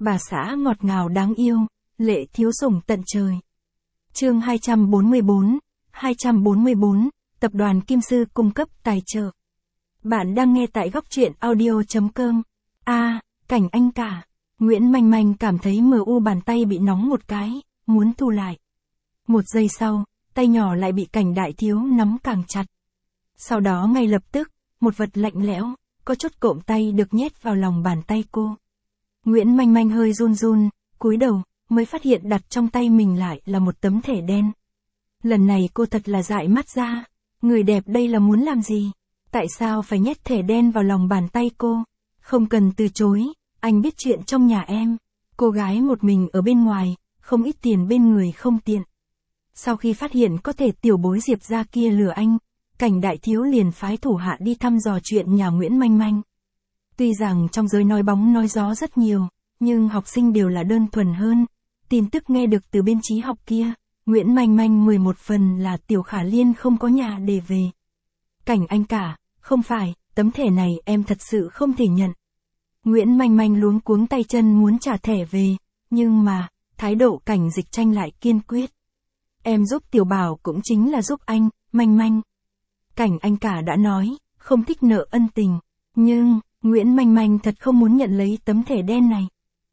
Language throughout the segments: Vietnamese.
bà xã ngọt ngào đáng yêu, Lệ thiếu sủng tận trời. Chương 244, Tập đoàn Kim Sư cung cấp tài trợ. Bạn đang nghe tại góc truyện audio.com. Cảnh anh cả. Nguyễn Manh Manh cảm thấy MU bàn tay bị nóng một cái, muốn thu lại. Một giây sau, tay nhỏ lại bị Cảnh đại thiếu nắm càng chặt. Sau đó ngay lập tức, một vật lạnh lẽo, có chút cộm tay được nhét vào lòng bàn tay cô. Nguyễn Manh Manh hơi run run, cúi đầu, mới phát hiện đặt trong tay mình lại là một tấm thẻ đen. Lần này cô thật là dại mắt ra, người đẹp đây là muốn làm gì? Tại sao phải nhét thẻ đen vào lòng bàn tay cô? Không cần từ chối, anh biết chuyện trong nhà em. Cô gái một mình ở bên ngoài, không ít tiền bên người không tiện. Sau khi phát hiện có thể tiểu bối Diệp gia kia lừa anh, Cảnh đại thiếu liền phái thủ hạ đi thăm dò chuyện nhà Nguyễn Manh Manh. Tuy rằng trong giới nói bóng nói gió rất nhiều, nhưng học sinh đều là đơn thuần hơn. Tin tức nghe được từ bên trí học kia, Nguyễn Manh Manh 11 phần là Tiểu Khả Liên không có nhà để về. Cảnh anh cả, không phải, tấm thẻ này em thật sự không thể nhận. Nguyễn Manh Manh luống cuống tay chân muốn trả thẻ về, nhưng mà, thái độ Cảnh Dịch Tranh lại kiên quyết. Em giúp Tiểu Bảo cũng chính là giúp anh, Manh Manh. Cảnh anh cả đã nói, không thích nợ ân tình, nhưng, Nguyễn Manh Manh thật không muốn nhận lấy tấm thẻ đen này.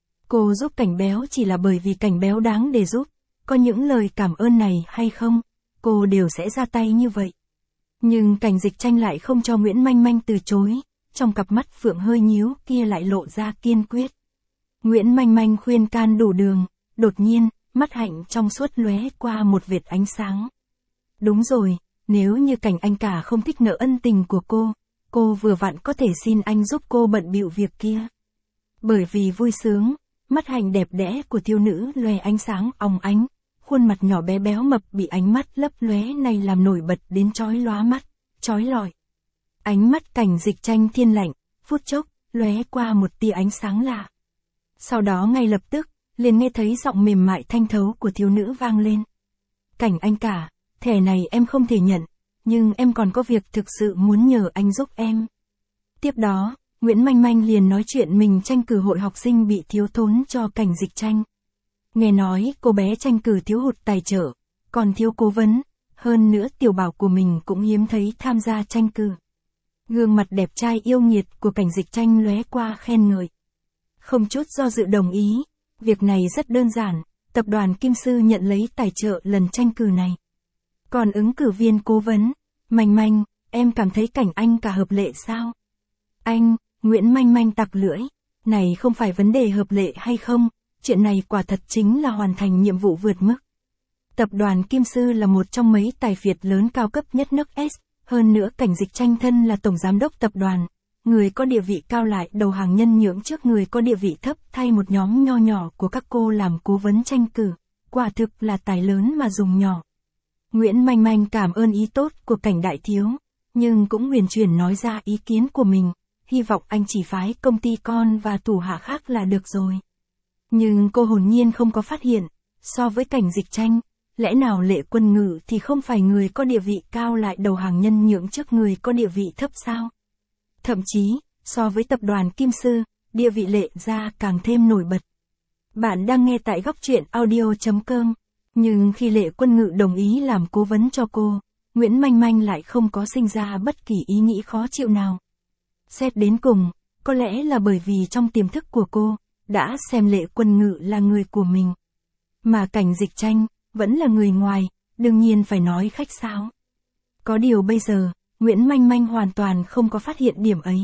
Cô giúp Cảnh béo chỉ là bởi vì Cảnh béo đáng để giúp, có những lời cảm ơn này hay không, cô đều sẽ ra tay như vậy. Nhưng Cảnh Dịch Tranh lại không cho Nguyễn Manh Manh từ chối, trong cặp mắt phượng hơi nhíu kia lại lộ ra kiên quyết. Nguyễn Manh Manh khuyên can đủ đường, đột nhiên, mắt hạnh trong suốt lóe qua một vệt ánh sáng. Đúng rồi, nếu như Cảnh anh cả không thích nợ ân tình của cô vừa vặn có thể xin anh giúp cô bận bịu việc kia. Bởi vì vui sướng, mắt hạnh đẹp đẽ của thiếu nữ lóe ánh sáng óng ánh, khuôn mặt nhỏ bé béo mập bị ánh mắt lấp lóe này làm nổi bật đến chói lóa mắt, chói lọi. Ánh mắt Cảnh Dịch Tranh thiên lạnh, phút chốc, lóe qua một tia ánh sáng lạ. Sau đó ngay lập tức, liền nghe thấy giọng mềm mại thanh thấu của thiếu nữ vang lên. Cảnh anh cả, thẻ này em không thể nhận, nhưng em còn có việc thực sự muốn nhờ anh giúp em. Tiếp đó, Nguyễn Manh Manh liền nói chuyện mình tranh cử hội học sinh bị thiếu thốn cho Cảnh Dịch Tranh. Nghe nói cô bé tranh cử thiếu hụt tài trợ, còn thiếu cố vấn, hơn nữa Tiểu Bảo của mình cũng hiếm thấy tham gia tranh cử. Gương mặt đẹp trai yêu nghiệt của Cảnh Dịch Tranh lóe qua khen ngợi. Không chút do dự đồng ý, việc này rất đơn giản, tập đoàn Kim Sư nhận lấy tài trợ lần tranh cử này. Còn ứng cử viên cố vấn, Manh Manh, em cảm thấy Cảnh anh cả hợp lệ sao? Anh, Nguyễn Manh Manh tặc lưỡi, này không phải vấn đề hợp lệ hay không, chuyện này quả thật chính là hoàn thành nhiệm vụ vượt mức. Tập đoàn Kim Sư là một trong mấy tài phiệt lớn cao cấp nhất nước S, hơn nữa Cảnh Dịch Tranh thân là tổng giám đốc tập đoàn, người có địa vị cao lại đầu hàng nhân nhượng trước người có địa vị thấp thay một nhóm nho nhỏ của các cô làm cố vấn tranh cử, quả thực là tài lớn mà dùng nhỏ. Nguyễn Manh Manh cảm ơn ý tốt của Cảnh đại thiếu, nhưng cũng huyền chuyển nói ra ý kiến của mình, hy vọng anh chỉ phái công ty con và thủ hạ khác là được rồi. Nhưng cô hồn nhiên không có phát hiện, so với Cảnh Dịch Tranh, lẽ nào Lệ Quân Ngự thì không phải người có địa vị cao lại đầu hàng nhân nhượng trước người có địa vị thấp sao? Thậm chí, so với tập đoàn Kim Sư, địa vị Lệ gia càng thêm nổi bật. Bạn đang nghe tại góc truyện audio.com. Nhưng khi Lệ Quân Ngự đồng ý làm cố vấn cho cô, Nguyễn Manh Manh lại không có sinh ra bất kỳ ý nghĩ khó chịu nào. Xét đến cùng, có lẽ là bởi vì trong tiềm thức của cô, đã xem Lệ Quân Ngự là người của mình. Mà Cảnh Dịch Tranh, vẫn là người ngoài, đương nhiên phải nói khách sáo. Có điều bây giờ, Nguyễn Manh Manh hoàn toàn không có phát hiện điểm ấy.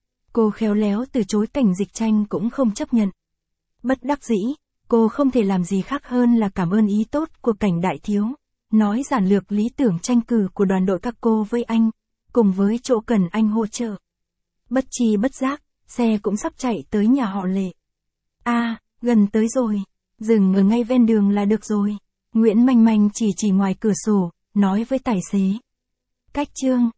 Cô khéo léo từ chối Cảnh Dịch Tranh cũng không chấp nhận. Bất đắc dĩ, cô không thể làm gì khác hơn là cảm ơn ý tốt của Cảnh đại thiếu, nói giản lược lý tưởng tranh cử của đoàn đội các cô với anh, cùng với chỗ cần anh hỗ trợ. Bất chi bất giác, xe cũng sắp chạy tới nhà họ Lệ. Gần tới rồi, dừng ở ngay ven đường là được rồi. Nguyễn Manh Manh chỉ ngoài cửa sổ, nói với tài xế. Cách Trương,